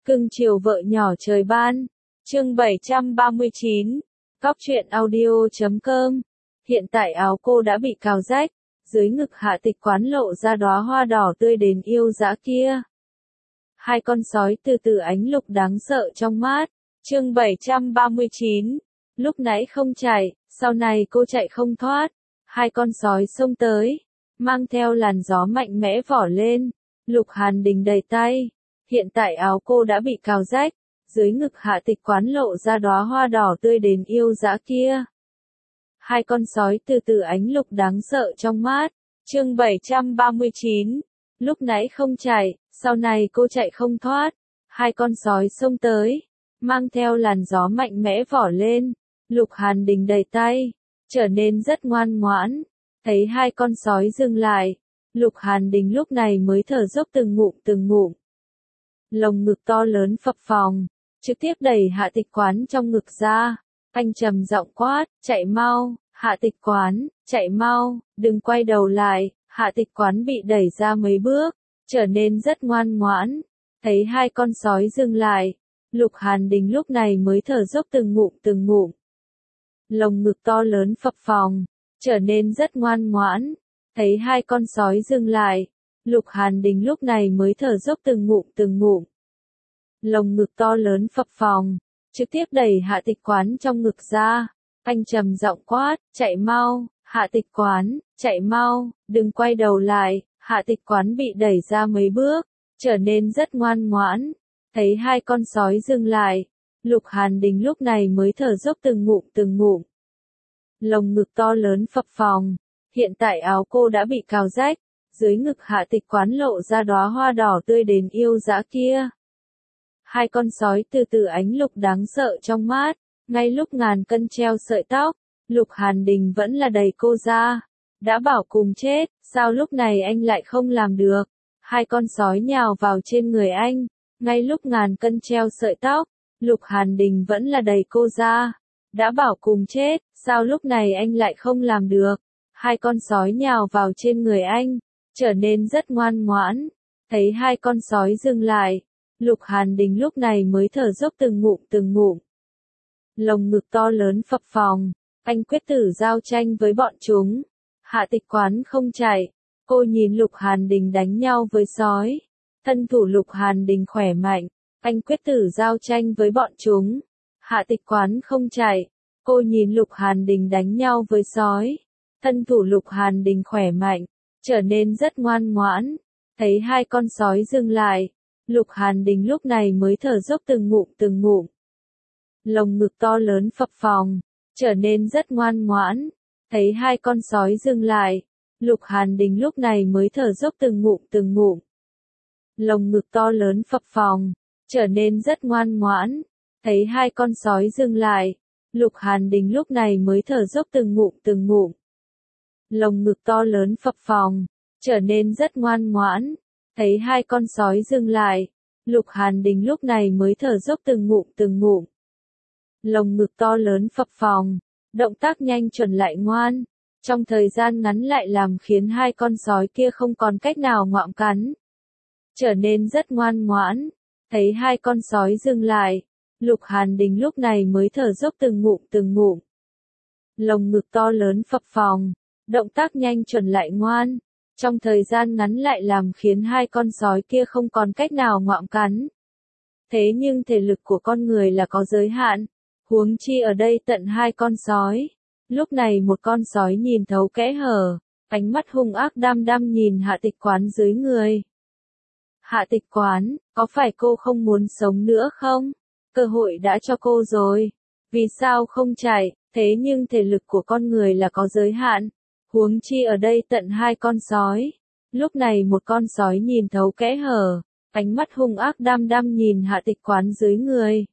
Cưng chiều vợ nhỏ trời ban. Chương 739. Cóc truyện audio.com. Hiện tại áo cô đã bị cào rách, dưới ngực Hạ Tịch Quán lộ ra đóa hoa đỏ tươi đến yêu dã kia. Hai con sói từ từ ánh lục đáng sợ trong mát. Chương 739. Lúc nãy không chạy, sau này cô chạy không thoát. Hai con sói xông tới, mang theo làn gió mạnh mẽ vỏ lên. Lục Hàn Đình đầy tay. Hiện tại áo cô đã bị cào rách, dưới ngực Hạ Tịch Quán lộ ra đóa hoa đỏ tươi đến yêu dã kia. Hai con sói từ từ ánh lục đáng sợ trong mát. Chương 739. Lúc nãy không chạy, sau này cô chạy không thoát. Hai con sói xông tới, mang theo làn gió mạnh mẽ vỏ lên. Lục Hàn Đình đầy tay, trở nên rất ngoan ngoãn. Thấy hai con sói dừng lại, Lục Hàn Đình lúc này mới thở dốc từng ngụm. Lồng ngực to lớn phập phồng, trực tiếp đẩy Hạ Tịch Quán trong ngực ra. Anh trầm giọng quát, chạy mau, Hạ Tịch Quán, chạy mau, đừng quay đầu lại. Hạ Tịch Quán bị đẩy ra mấy bước, trở nên rất ngoan ngoãn. Thấy hai con sói dừng lại, Lục Hàn Đình lúc này mới thở dốc từng ngụm. Lồng ngực to lớn phập phồng, trở nên rất ngoan ngoãn. Thấy hai con sói dừng lại, Lục Hàn Đình lúc này mới thở dốc từng ngụm. Lồng ngực to lớn phập phồng, trực tiếp đẩy Hạ Tịch Quán trong ngực ra. Anh trầm giọng quát, chạy mau, Hạ Tịch Quán, chạy mau, đừng quay đầu lại. Hạ Tịch Quán bị đẩy ra mấy bước, trở nên rất ngoan ngoãn. Thấy hai con sói dừng lại, Lục Hàn Đình lúc này mới thở dốc từng ngụm. Lồng ngực to lớn phập phồng, hiện tại áo cô đã bị cào rách, dưới ngực Hạ Tịch Quán lộ ra đóa hoa đỏ tươi đến yêu dã kia. Hai con sói từ từ ánh lục đáng sợ trong mát, ngay lúc ngàn cân treo sợi tóc, Lục Hàn Đình vẫn là đẩy cô ra. Đã bảo cùng chết, sao lúc này anh lại không làm được? Hai con sói nhào vào trên người anh, ngay lúc ngàn cân treo sợi tóc, Lục Hàn Đình vẫn là đẩy cô ra. Đã bảo cùng chết, sao lúc này anh lại không làm được? Hai con sói nhào vào trên người anh, trở nên rất ngoan ngoãn. Thấy hai con sói dừng lại, Lục Hàn Đình lúc này mới thở dốc từng ngụm. Lồng ngực to lớn phập phồng, anh quyết tử giao tranh với bọn chúng. Hạ Tịch Quán không chạy, cô nhìn Lục Hàn Đình đánh nhau với sói. Thân thủ Lục Hàn Đình khỏe mạnh, anh quyết tử giao tranh với bọn chúng. Hạ Tịch Quán không chạy, cô nhìn Lục Hàn Đình đánh nhau với sói. Thân thủ Lục Hàn Đình khỏe mạnh, trở nên rất ngoan ngoãn. Thấy hai con sói dừng lại, Lục Hàn Đình lúc này mới thở dốc từng ngụm. Lồng ngực to lớn phập phồng, trở nên rất ngoan ngoãn. Thấy hai con sói dừng lại, Lục Hàn Đình lúc này mới thở dốc từng ngụm. Lồng ngực to lớn phập phồng, trở nên rất ngoan ngoãn. Thấy hai con sói dừng lại, Lục Hàn Đình lúc này mới thở dốc từng ngụm. Lồng ngực to lớn phập phồng, trở nên rất ngoan ngoãn. Thấy hai con sói dừng lại, Lục Hàn Đình lúc này mới thở dốc từng ngụm. Lồng ngực to lớn phập phồng, động tác nhanh chuẩn lại ngoan. Trong thời gian ngắn lại làm khiến hai con sói kia không còn cách nào ngoạm cắn. Trở nên rất ngoan ngoãn. Thấy hai con sói dừng lại, Lục Hàn Đình lúc này mới thở dốc từng ngụm. Lồng ngực to lớn phập phồng, động tác nhanh chuẩn lại ngoan. Trong thời gian ngắn lại làm khiến hai con sói kia không còn cách nào ngoạm cắn. Thế nhưng thể lực của con người là có giới hạn, huống chi ở đây tận hai con sói. Lúc này một con sói nhìn thấu kẽ hở, ánh mắt hung ác đăm nhìn Hạ Tịch Quán dưới người. Hạ Tịch Quán, có phải cô không muốn sống nữa không? Cơ hội đã cho cô rồi. Vì sao không chạy? Thế nhưng thể lực của con người là có giới hạn, huống chi ở đây tận hai con sói. Lúc này một con sói nhìn thấu kẽ hở, ánh mắt hung ác đăm nhìn Hạ Tịch Quán dưới người.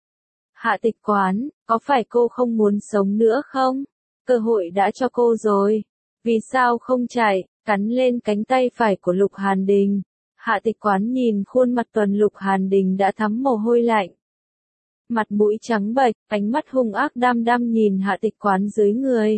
Hạ Tịch Quán, có phải cô không muốn sống nữa không? Cơ hội đã cho cô rồi. Vì sao không chạy? Cắn lên cánh tay phải của Lục Hàn Đình. Hạ Tịch Quán nhìn khuôn mặt tuần Lục Hàn Đình đã thấm mồ hôi lạnh. Mặt mũi trắng bệch, ánh mắt hung ác đăm nhìn Hạ Tịch Quán dưới người.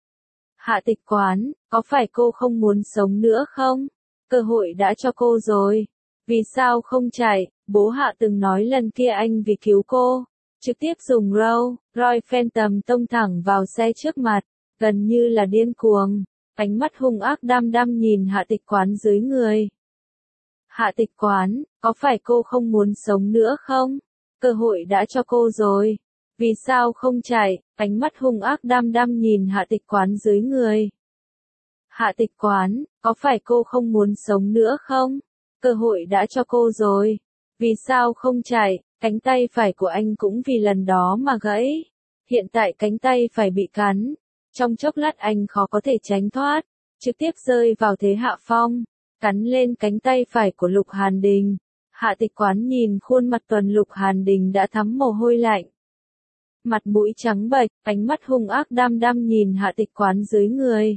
Hạ Tịch Quán, có phải cô không muốn sống nữa không? Cơ hội đã cho cô rồi. Vì sao không chạy? bố Hạ từng nói lần kia anh vì cứu cô, trực tiếp dùng Rolls Royce Phantom tông thẳng vào xe trước mặt, gần như là điên cuồng, ánh mắt hung ác đăm đăm nhìn Hạ Tịch Quán dưới người. Hạ Tịch Quán, có phải cô không muốn sống nữa không? Cơ hội đã cho cô rồi. Vì sao không chạy? Ánh mắt hung ác đăm đăm nhìn Hạ Tịch Quán dưới người. Hạ Tịch Quán, có phải cô không muốn sống nữa không? Cơ hội đã cho cô rồi. Vì sao không chạy? Cánh tay phải của anh cũng vì lần đó mà gãy. Hiện tại cánh tay phải bị cắn. Trong chốc lát anh khó có thể tránh thoát. Trực tiếp rơi vào thế hạ phong. Cắn lên cánh tay phải của Lục Hàn Đình. Hạ Tịch Quán nhìn khuôn mặt tuần Lục Hàn Đình đã thấm mồ hôi lạnh. Mặt mũi trắng bệch, ánh mắt hung ác đăm đăm nhìn Hạ Tịch Quán dưới người.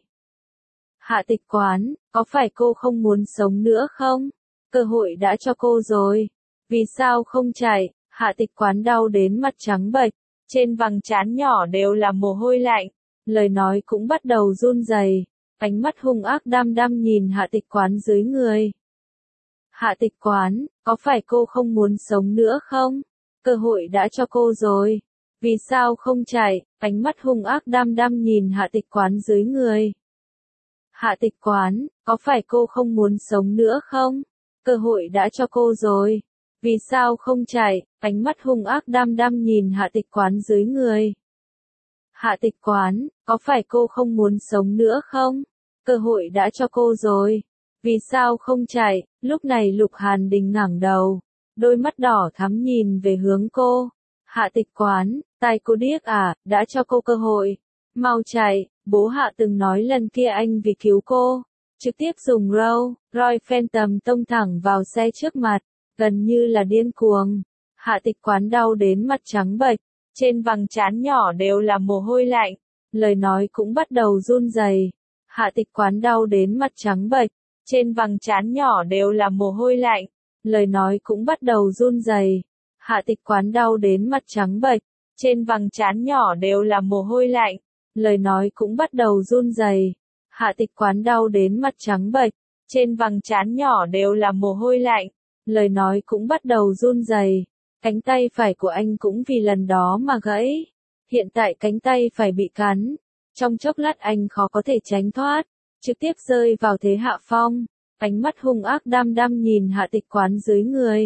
Hạ Tịch Quán, có phải cô không muốn sống nữa không? Cơ hội đã cho cô rồi. Vì sao không chạy? Hạ Tịch Quán đau đến mặt trắng bệch, trên vầng trán nhỏ đều là mồ hôi lạnh, lời nói cũng bắt đầu run rẩy, ánh mắt hung ác đăm đăm nhìn Hạ Tịch Quán dưới người. Hạ Tịch Quán, có phải cô không muốn sống nữa không? Cơ hội đã cho cô rồi. Vì sao không chạy? Ánh mắt hung ác đăm đăm nhìn Hạ Tịch Quán dưới người. Hạ Tịch Quán, có phải cô không muốn sống nữa không? Cơ hội đã cho cô rồi. Vì sao không chạy? Ánh mắt hung ác đăm đăm nhìn Hạ Tịch Quán dưới người. Hạ Tịch Quán, có phải cô không muốn sống nữa không? Cơ hội đã cho cô rồi. Vì sao không chạy? Lúc này Lục Hàn Đình ngẩng đầu, đôi mắt đỏ thắm nhìn về hướng cô. Hạ Tịch Quán, tai cô điếc à, đã cho cô cơ hội. Mau chạy, bố Hạ từng nói lần kia anh vì cứu cô, trực tiếp dùng Rolls Royce Phantom tông thẳng vào xe trước mặt, gần như là điên cuồng. Hạ Tịch Quán đau đến mặt trắng bệch, trên vầng trán nhỏ đều là mồ hôi lạnh, lời nói cũng bắt đầu run rẩy. Hạ Tịch Quán đau đến mặt trắng bệch, trên vầng trán nhỏ đều là mồ hôi lạnh, lời nói cũng bắt đầu run rẩy. Hạ Tịch Quán đau đến mặt trắng bệch, trên vầng trán nhỏ đều là mồ hôi lạnh, lời nói cũng bắt đầu run rẩy. Hạ Tịch Quán đau đến mặt trắng bệch, trên vầng trán nhỏ đều là mồ hôi lạnh, lời nói cũng bắt đầu run rẩy. Cánh tay phải của anh cũng vì lần đó mà gãy. Hiện tại cánh tay phải bị cắn. Trong chốc lát anh khó có thể tránh thoát, trực tiếp rơi vào thế hạ phong. Ánh mắt hung ác đăm đăm nhìn Hạ Tịch Quán dưới người.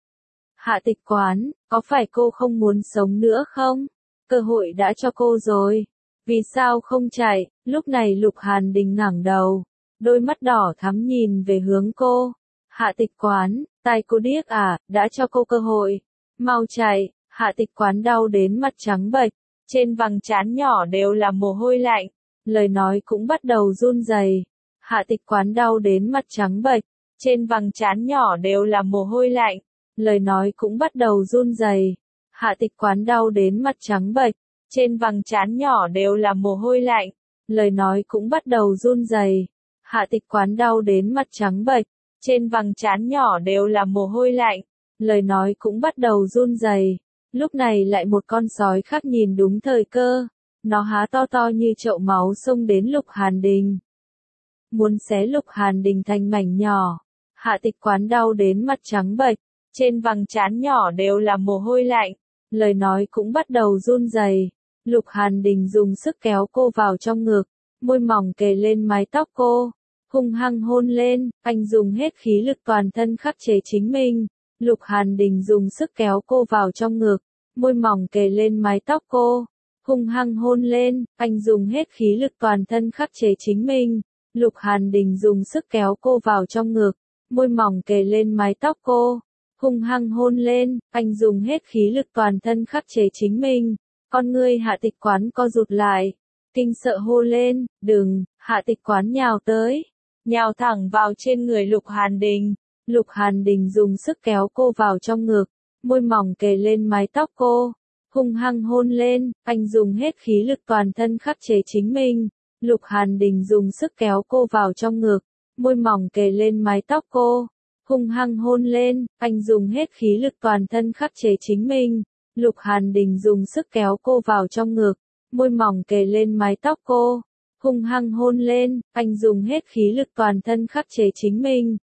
Hạ Tịch Quán, có phải cô không muốn sống nữa không? Cơ hội đã cho cô rồi. Vì sao không chạy? Lúc này Lục Hàn Đình ngẩng đầu, đôi mắt đỏ thắm nhìn về hướng cô. Hạ Tịch Quán, tai cô điếc à, đã cho cô cơ hội. Mau chạy. Hạ Tịch Quán đau đến mặt trắng bệch, trên vầng trán nhỏ đều là mồ hôi lạnh, lời nói cũng bắt đầu run rẩy. Hạ Tịch Quán đau đến mặt trắng bệch, trên vầng trán nhỏ đều là mồ hôi lạnh, lời nói cũng bắt đầu run rẩy. Hạ Tịch Quán đau đến mặt trắng bệch, trên vầng trán nhỏ đều là mồ hôi lạnh, lời nói cũng bắt đầu run rẩy. Hạ Tịch Quán đau đến mặt trắng bệch, trên vầng trán nhỏ đều là mồ hôi lạnh, lời nói cũng bắt đầu run rẩy. Lúc này lại một con sói khác nhìn đúng thời cơ, nó há to to như chậu máu xông đến Lục Hàn Đình. Muốn xé Lục Hàn Đình thành mảnh nhỏ. Hạ Tịch Quán đau đến mặt trắng bệch, trên vầng trán nhỏ đều là mồ hôi lạnh, lời nói cũng bắt đầu run rẩy. Lục Hàn Đình dùng sức kéo cô vào trong ngực, môi mỏng kề lên mái tóc cô, hung hăng hôn lên, anh dùng hết khí lực toàn thân khắc chế chính mình. Lục Hàn Đình dùng sức kéo cô vào trong ngực, môi mỏng kề lên mái tóc cô, hung hăng hôn lên, anh dùng hết khí lực toàn thân khắc chế chính mình. Lục Hàn Đình dùng sức kéo cô vào trong ngực, môi mỏng kề lên mái tóc cô, hung hăng hôn lên, anh dùng hết khí lực toàn thân khắc chế chính mình. Con ngươi Hạ Tịch Quán co rụt lại, kinh sợ hô lên, đừng. Hạ Tịch Quán nhào tới, nhào thẳng vào trên người Lục Hàn Đình. Lục Hàn Đình dùng sức kéo cô vào trong ngực, môi mỏng kề lên mái tóc cô, hung hăng hôn lên, anh dùng hết khí lực toàn thân khắc chế chính mình. Lục Hàn Đình dùng sức kéo cô vào trong ngực, môi mỏng kề lên mái tóc cô, hung hăng hôn lên, anh dùng hết khí lực toàn thân khắc chế chính mình. Lục Hàn Đình dùng sức kéo cô vào trong ngực, môi mỏng kề lên mái tóc cô, hung hăng hôn lên, anh dùng hết khí lực toàn thân khắc chế chính mình.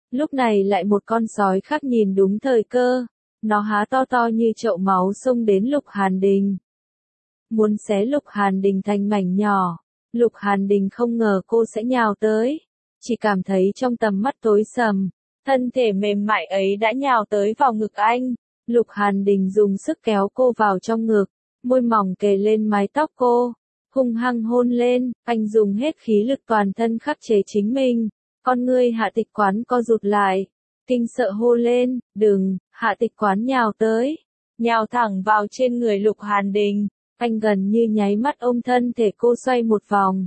Lúc này lại một con sói khác nhìn đúng thời cơ. Nó há to to như chậu máu xông đến Lục Hàn Đình. Muốn xé Lục Hàn Đình thành mảnh nhỏ. Lục Hàn Đình không ngờ cô sẽ nhào tới. Chỉ cảm thấy trong tầm mắt tối sầm. Thân thể mềm mại ấy đã nhào tới vào ngực anh. Lục Hàn Đình dùng sức kéo cô vào trong ngực. Môi mỏng kề lên mái tóc cô. Hung hăng hôn lên. Anh dùng hết khí lực toàn thân khắc chế chính mình. Con ngươi Hạ Tịch Quán co rụt lại. Kinh sợ hô lên, đừng. Hạ Tịch Quán nhào tới. Nhào thẳng vào trên người Lục Hàn Đình. Anh gần như nháy mắt ôm thân thể cô xoay một vòng.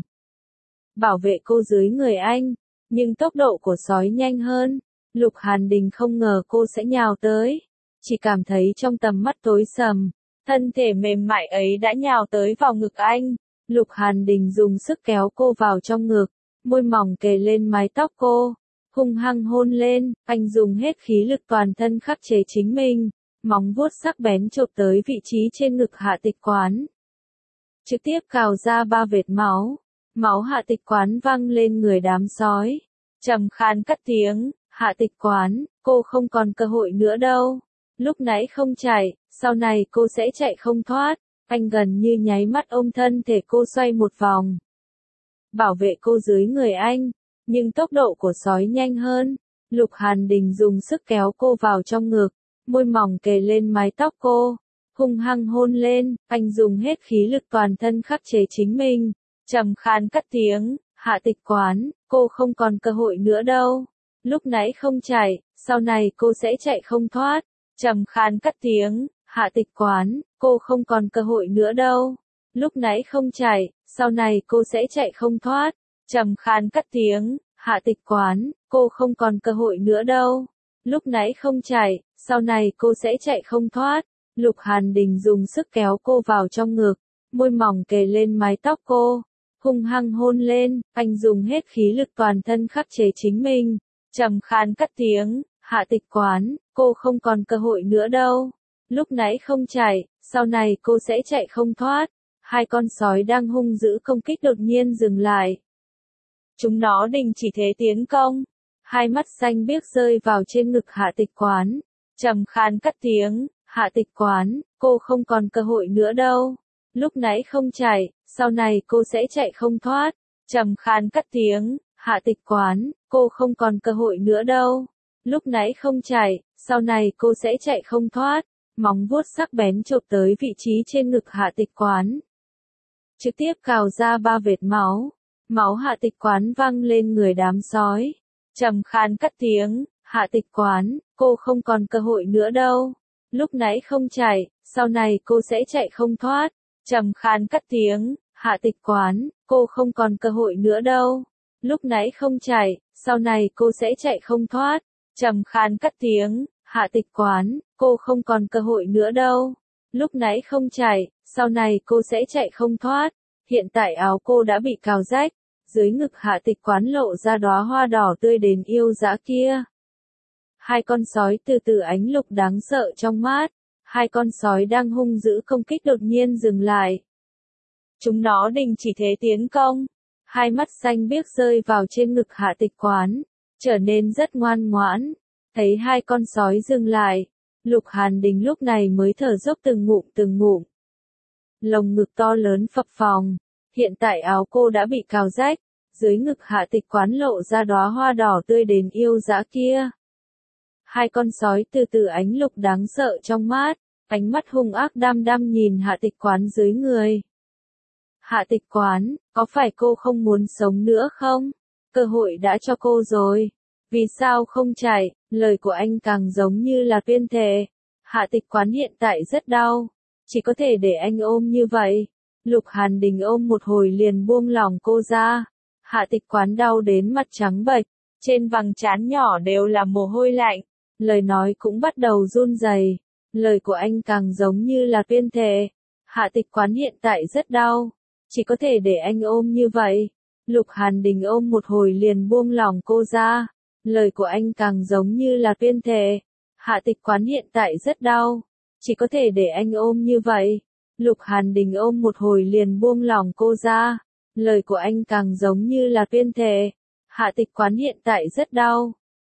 Bảo vệ cô dưới người anh. Nhưng tốc độ của sói nhanh hơn. Lục Hàn Đình không ngờ cô sẽ nhào tới. Chỉ cảm thấy trong tầm mắt tối sầm. Thân thể mềm mại ấy đã nhào tới vào ngực anh. Lục Hàn Đình dùng sức kéo cô vào trong ngực. Môi mỏng kề lên mái tóc cô. Hung hăng hôn lên. Anh dùng hết khí lực toàn thân khắc chế chính mình. Móng vuốt sắc bén chộp tới vị trí trên ngực Hạ Tịch Quán. Trực tiếp cào ra 3 vệt máu. Máu Hạ Tịch Quán văng lên người đám sói. Trầm khan cất tiếng, Hạ Tịch Quán, cô không còn cơ hội nữa đâu. Lúc nãy không chạy, sau này cô sẽ chạy không thoát. Anh gần như nháy mắt ôm thân thể cô xoay một vòng. Bảo vệ cô dưới người anh. Nhưng tốc độ của sói nhanh hơn. Lục Hàn Đình dùng sức kéo cô vào trong ngực. Môi mỏng kề lên mái tóc cô. Hung hăng hôn lên. Anh dùng hết khí lực toàn thân khắc chế chính mình. Trầm khan cất tiếng, Hạ Tịch Quán, cô không còn cơ hội nữa đâu. Lúc nãy không chạy, sau này cô sẽ chạy không thoát. Trầm khan cất tiếng, Hạ Tịch Quán, cô không còn cơ hội nữa đâu. Lúc nãy không chạy, sau này cô sẽ chạy không thoát. Trầm khan cất tiếng, Hạ Tịch Quán, cô không còn cơ hội nữa đâu. Lúc nãy không chạy, sau này cô sẽ chạy không thoát. Lục Hàn Đình dùng sức kéo cô vào trong ngực. Môi mỏng kề lên mái tóc cô. Hung hăng hôn lên. Anh dùng hết khí lực toàn thân khắc chế chính mình. Trầm khan cất tiếng, Hạ Tịch Quán, cô không còn cơ hội nữa đâu. Lúc nãy không chạy, sau này cô sẽ chạy không thoát. Hai con sói đang hung dữ công kích đột nhiên dừng lại. Chúng nó đình chỉ thế tiến công. Hai mắt xanh biếc rơi vào trên ngực Hạ Tịch Quán. Trầm khan cất tiếng, Hạ Tịch Quán, cô không còn cơ hội nữa đâu. Lúc nãy không chạy, sau này cô sẽ chạy không thoát. Trầm khan cất tiếng, Hạ Tịch Quán, cô không còn cơ hội nữa đâu. Lúc nãy không chạy, sau này cô sẽ chạy không thoát. Móng vuốt sắc bén chộp tới vị trí trên ngực Hạ Tịch Quán. Trực tiếp cào ra 3 vệt máu. Máu Hạ Tịch Quán văng lên người đám sói. Trầm khan cất tiếng, Hạ Tịch Quán, cô không còn cơ hội nữa đâu. Lúc nãy không chạy, sau này cô sẽ chạy không thoát. Trầm khan cất tiếng, Hạ Tịch Quán, cô không còn cơ hội nữa đâu. Lúc nãy không chạy, sau này cô sẽ chạy không thoát. Trầm khan cất tiếng, Hạ Tịch Quán, cô không còn cơ hội nữa đâu. Lúc nãy không chạy, sau này cô sẽ chạy không thoát. Hiện tại áo cô đã bị cào rách. Dưới ngực Hạ Tịch Quán lộ ra đóa hoa đỏ tươi đến yêu dã kia. Hai con sói từ từ ánh lục đáng sợ trong mát. Hai con sói đang hung dữ công kích đột nhiên dừng lại. Chúng nó đình chỉ thế tiến công. Hai mắt xanh biếc rơi vào trên ngực Hạ Tịch Quán. Trở nên rất ngoan ngoãn. Thấy hai con sói dừng lại. Lục Hàn Đình lúc này mới thở dốc từng ngụm từng ngụm. Lồng ngực to lớn phập phồng. Hiện tại áo cô đã bị cào rách. Dưới ngực Hạ Tịch Quán lộ ra đóa hoa đỏ tươi đến yêu dã kia. Hai con sói từ từ ánh lục đáng sợ trong mát. Ánh mắt hung ác đăm đăm nhìn Hạ Tịch Quán dưới người. Hạ Tịch Quán, có phải cô không muốn sống nữa không? Cơ hội đã cho cô rồi. Vì sao không chạy? Lời của anh càng giống như là tuyên thệ. Hạ Tịch Quán hiện tại rất đau. Chỉ có thể để anh ôm như vậy. Lục Hàn Đình ôm một hồi liền buông lỏng cô ra. Hạ Tịch Quán đau đến mặt trắng bệch. Trên vầng trán nhỏ đều là mồ hôi lạnh. Lời nói cũng bắt đầu run rẩy. Lời của anh càng giống như là tuyên thệ. Hạ Tịch Quán hiện tại rất đau. Chỉ có thể để anh ôm như vậy. Lục Hàn Đình ôm một hồi liền buông lỏng cô ra. Lời của anh càng giống như là tuyên thệ. Hạ Tịch Quán hiện tại rất đau. Chỉ có thể để anh ôm như vậy. Lục Hàn Đình ôm một hồi liền buông lỏng cô ra. Lời của anh càng giống như là tuyên thệ. Hạ Tịch Quán hiện tại rất đau.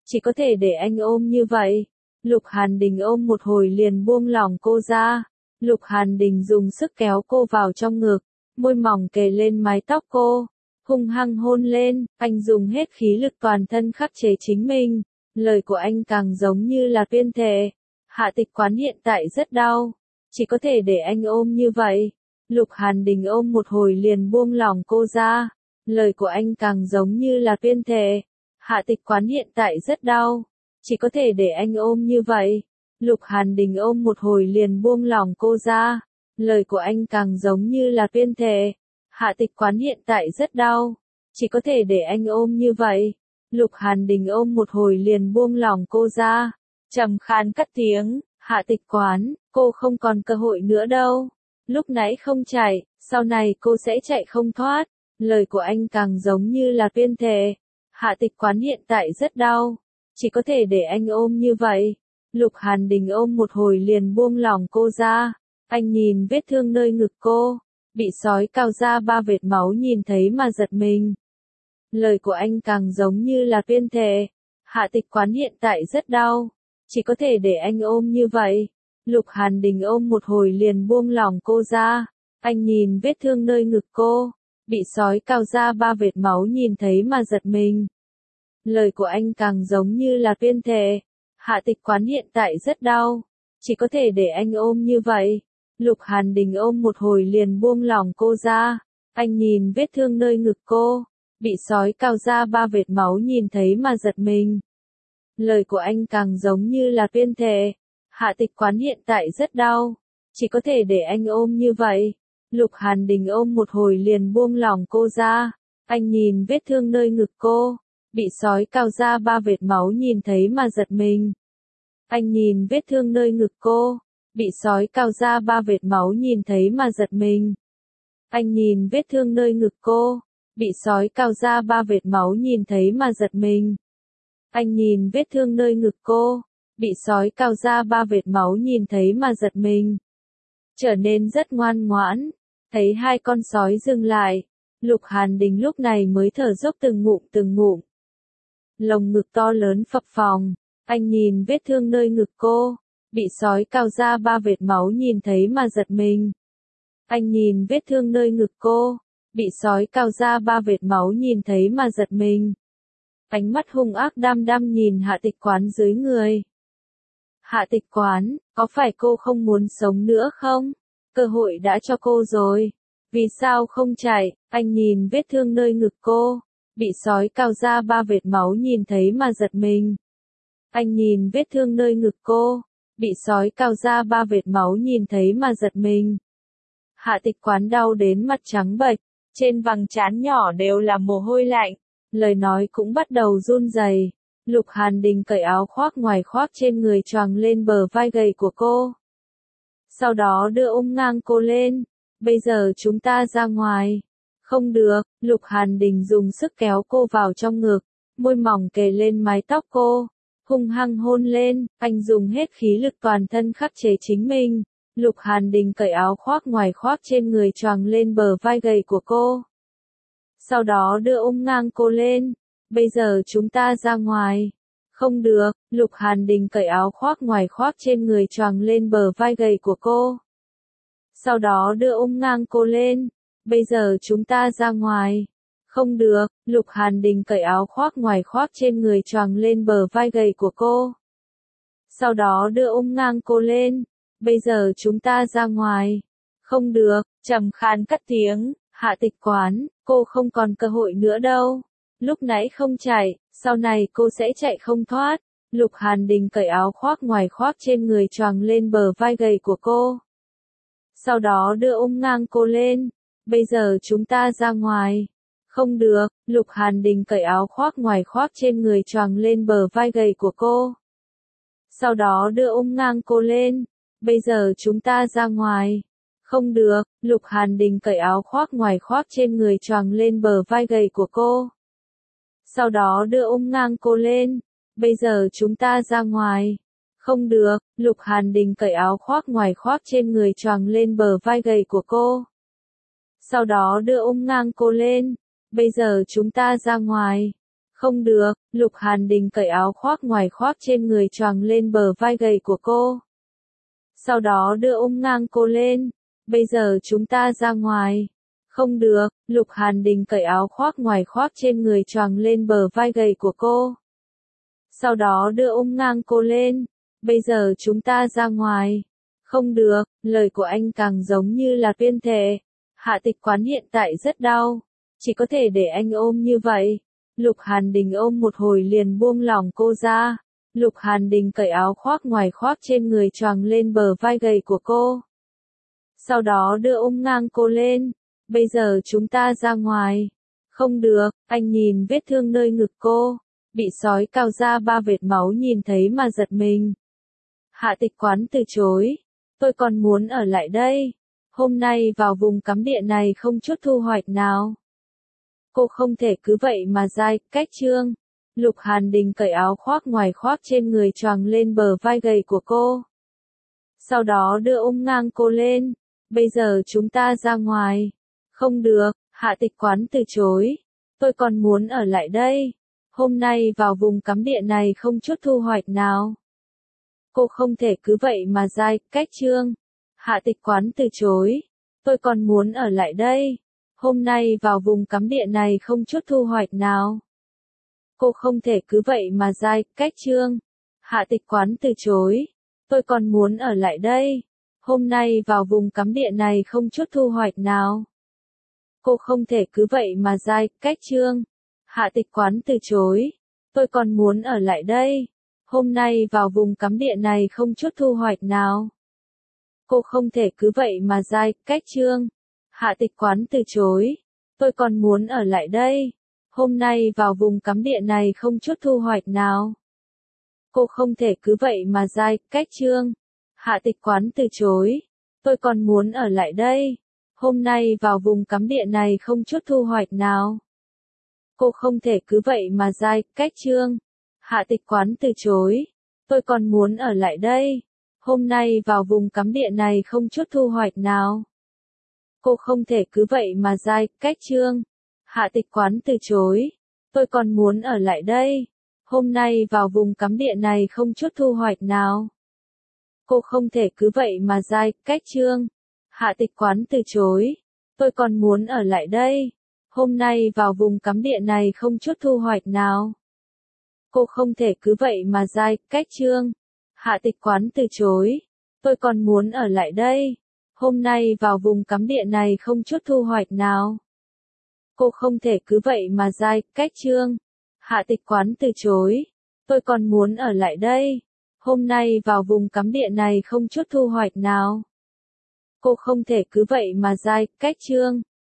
chỉ có thể để anh ôm như vậy. Lục Hàn Đình ôm một hồi liền buông lỏng cô ra. Lục Hàn Đình dùng sức kéo cô vào trong ngực, môi mỏng kề lên mái tóc cô, hung hăng hôn lên, anh dùng hết khí lực toàn thân khắc chế chính mình. Lời của anh càng giống như là tuyên thệ. Hạ Tịch Quán hiện tại rất đau, chỉ có thể để anh ôm như vậy. Lục Hàn Đình ôm một hồi liền buông lỏng cô ra. Lời của anh càng giống như là tuyên thệ. Hạ Tịch Quán hiện tại rất đau, chỉ có thể để anh ôm như vậy. Lục Hàn Đình ôm một hồi liền buông lỏng cô ra. Lời của anh càng giống như là tuyên thệ. Hạ Tịch Quán hiện tại rất đau, chỉ có thể để anh ôm như vậy. Lục Hàn Đình ôm một hồi liền buông lỏng cô ra. Trầm Khan cất tiếng, Hạ Tịch Quán, cô không còn cơ hội nữa đâu. Lúc nãy không chạy, sau này cô sẽ chạy không thoát. Lời của anh càng giống như là tuyên thệ. Hạ Tịch Quán hiện tại rất đau, chỉ có thể để anh ôm như vậy. Lục Hàn Đình ôm một hồi liền buông lỏng cô ra. Anh nhìn vết thương nơi ngực cô, bị sói cào ra 3 vệt máu nhìn thấy mà giật mình. Lời của anh càng giống như là tuyên thệ. Hạ Tịch Quán hiện tại rất đau, chỉ có thể để anh ôm như vậy. Lục Hàn Đình ôm một hồi liền buông lỏng cô ra. Anh nhìn vết thương nơi ngực cô, bị sói cào ra 3 vệt máu nhìn thấy mà giật mình. Lời của anh càng giống như là tuyên thệ. Hạ Tịch Quán hiện tại rất đau, chỉ có thể để anh ôm như vậy. Lục Hàn Đình ôm một hồi liền buông lỏng cô ra. Anh nhìn vết thương nơi ngực cô, bị sói cào ra 3 vệt máu nhìn thấy mà giật mình. Lời của anh càng giống như là tuyên thệ. Hạ Tịch Quán hiện tại rất đau, chỉ có thể để anh ôm như vậy. Lục Hàn Đình ôm một hồi liền buông lỏng cô ra. Anh nhìn vết thương nơi ngực cô, bị sói cào ra 3 vệt máu nhìn thấy mà giật mình. Anh nhìn vết thương nơi ngực cô, bị sói cào ra 3 vệt máu nhìn thấy mà giật mình. Anh nhìn vết thương nơi ngực cô, bị sói cào ra 3 vệt máu nhìn thấy mà giật mình. Anh nhìn vết thương nơi ngực cô, bị sói cào ra 3 vệt máu nhìn thấy mà giật mình. Trở nên rất ngoan ngoãn, thấy hai con sói dừng lại, Lục Hàn Đình lúc này mới thở dốc từng ngụm từng ngụm. Lồng ngực to lớn phập phồng, anh nhìn vết thương nơi ngực cô, bị sói cào ra 3 vệt máu nhìn thấy mà giật mình. Anh nhìn vết thương nơi ngực cô, bị sói cào ra 3 vệt máu nhìn thấy mà giật mình. Ánh mắt hung ác đăm đăm nhìn Hạ Tịch Quán dưới người. Hạ Tịch Quán, có phải cô không muốn sống nữa không? Cơ hội đã cho cô rồi. Vì sao không chạy? Anh nhìn vết thương nơi ngực cô, bị sói cào ra 3 vệt máu nhìn thấy mà giật mình. Anh nhìn vết thương nơi ngực cô, bị sói cào ra 3 vệt máu nhìn thấy mà giật mình. Hạ Tịch Quán đau đến mặt trắng bệch, trên vầng trán nhỏ đều là mồ hôi lạnh, lời nói cũng bắt đầu run rẩy. Lục Hàn Đình cởi áo khoác ngoài khoác trên người choàng lên bờ vai gầy của cô. Sau đó đưa ôm ngang cô lên. Bây giờ chúng ta ra ngoài. Không được, Lục Hàn Đình dùng sức kéo cô vào trong ngực, môi mỏng kề lên mái tóc cô, hung hăng hôn lên, anh dùng hết khí lực toàn thân khắc chế chính mình. Lục Hàn Đình cởi áo khoác ngoài khoác trên người choàng lên bờ vai gầy của cô. Sau đó đưa ôm ngang cô lên. Bây giờ chúng ta ra ngoài. Không được, Lục Hàn Đình cởi áo khoác ngoài khoác trên người choàng lên bờ vai gầy của cô. Sau đó đưa ôm ngang cô lên. Bây giờ chúng ta ra ngoài. Không được, Lục Hàn Đình cởi áo khoác ngoài khoác trên người choàng lên bờ vai gầy của cô. Sau đó đưa ôm ngang cô lên. Bây giờ chúng ta ra ngoài. Không được, Trầm Khan cất tiếng, Hạ Tịch Quán, cô không còn cơ hội nữa đâu. Lúc nãy không chạy, sau này cô sẽ chạy không thoát. Lục Hàn Đình cởi áo khoác ngoài khoác trên người choàng lên bờ vai gầy của cô. Sau đó đưa ôm ngang cô lên. Bây giờ chúng ta ra ngoài. Không được, Lục Hàn Đình cởi áo khoác ngoài khoác trên người choàng lên bờ vai gầy của cô. Sau đó đưa ôm ngang cô lên. Bây giờ chúng ta ra ngoài. Không được, Lục Hàn Đình cởi áo khoác ngoài khoác trên người choàng lên bờ vai gầy của cô. Sau đó đưa ôm ngang cô lên. Bây giờ chúng ta ra ngoài. Không được, Lục Hàn Đình cởi áo khoác ngoài khoác trên người choàng lên bờ vai gầy của cô. Sau đó đưa ôm ngang cô lên. Bây giờ chúng ta ra ngoài. Không được, Lục Hàn Đình cởi áo khoác ngoài khoác trên người choàng lên bờ vai gầy của cô. Sau đó đưa ngang cô lên. Bây giờ chúng ta ra ngoài. Không được, Lục Hàn Đình cởi áo khoác ngoài khoác trên người choàng lên bờ vai gầy của cô. Sau đó đưa ngang cô lên. Bây giờ chúng ta ra ngoài. Không được, lời của anh càng giống như là tuyên thệ. Hạ Tịch Quán hiện tại rất đau. Chỉ có thể để anh ôm như vậy. Lục Hàn Đình ôm một hồi liền buông lỏng cô ra. Lục Hàn Đình cởi áo khoác ngoài khoác trên người choàng lên bờ vai gầy của cô. Sau đó đưa ngang cô lên. Bây giờ chúng ta ra ngoài. Không được, anh nhìn vết thương nơi ngực cô. Bị sói cào ra 3 vệt máu nhìn thấy mà giật mình. Hạ Tịch Quán từ chối. Tôi còn muốn ở lại đây. Hôm nay vào vùng cấm địa này không chút thu hoạch nào. Cô không thể cứ vậy mà dai, cách trương. Lục Hàn Đình cởi áo khoác ngoài khoác trên người choàng lên bờ vai gầy của cô. Sau đó đưa ngang cô lên. Bây giờ chúng ta ra ngoài. Không được, Hạ Tịch Quán từ chối. Tôi còn muốn ở lại đây. Hôm nay vào vùng cấm địa này không chút thu hoạch nào. Cô không thể cứ vậy mà dai, cách trương. Hạ Tịch Quán từ chối. Tôi còn muốn ở lại đây. Hôm nay vào vùng cấm địa này không chút thu hoạch nào. Cô không thể cứ vậy mà dai, cách trương. Hạ Tịch Quán từ chối. Tôi còn muốn ở lại đây. Hôm nay vào vùng cấm địa này không chút thu hoạch nào. Cô không thể cứ vậy mà dai, cách trương. Hạ Tịch Quán từ chối. Tôi còn muốn ở lại đây. Hôm nay vào vùng cấm địa này không chút thu hoạch nào. Cô không thể cứ vậy mà dai, cách trương. Hạ Tịch Quán từ chối. Tôi còn muốn ở lại đây. Hôm nay vào vùng cấm địa này không chút thu hoạch nào. Cô không thể cứ vậy mà dai, cách trương. Hạ Tịch Quán từ chối. Tôi còn muốn ở lại đây. Hôm nay vào vùng cấm địa này không chút thu hoạch nào. Cô không thể cứ vậy mà dai, cách trương. Hạ Tịch Quán từ chối. Tôi còn muốn ở lại đây. Hôm nay vào vùng cấm địa này không chút thu hoạch nào. Cô không thể cứ vậy mà dai, cách trương. Hạ Tịch Quán từ chối. Tôi còn muốn ở lại đây. Hôm nay vào vùng cấm địa này không chút thu hoạch nào. Cô không thể cứ vậy mà dai, cách trương. Hạ Tịch Quán từ chối. Tôi còn muốn ở lại đây. Hôm nay vào vùng cấm địa này không chút thu hoạch nào. Cô không thể cứ vậy mà dai, cách trương. Hạ Tịch Quán từ chối. Tôi còn muốn ở lại đây. Hôm nay vào vùng cấm địa này không chút thu hoạch nào. Cô không thể cứ vậy mà dai, cách trương. Hạ Tịch Quán từ chối. Tôi còn muốn ở lại đây. Hôm nay vào vùng cấm địa này không chút thu hoạch nào. Cô không thể cứ vậy mà dai, cách trương. Hạ Tịch Quán từ chối. Tôi còn muốn ở lại đây. Hôm nay vào vùng cấm địa này không chút thu hoạch nào. Cô không thể cứ vậy mà dai, cách trương. Hạ Tịch Quán từ chối. Tôi còn muốn ở lại đây. Hôm nay vào vùng cấm địa này không chút thu hoạch nào. Cô không thể cứ vậy mà dai, cách trương.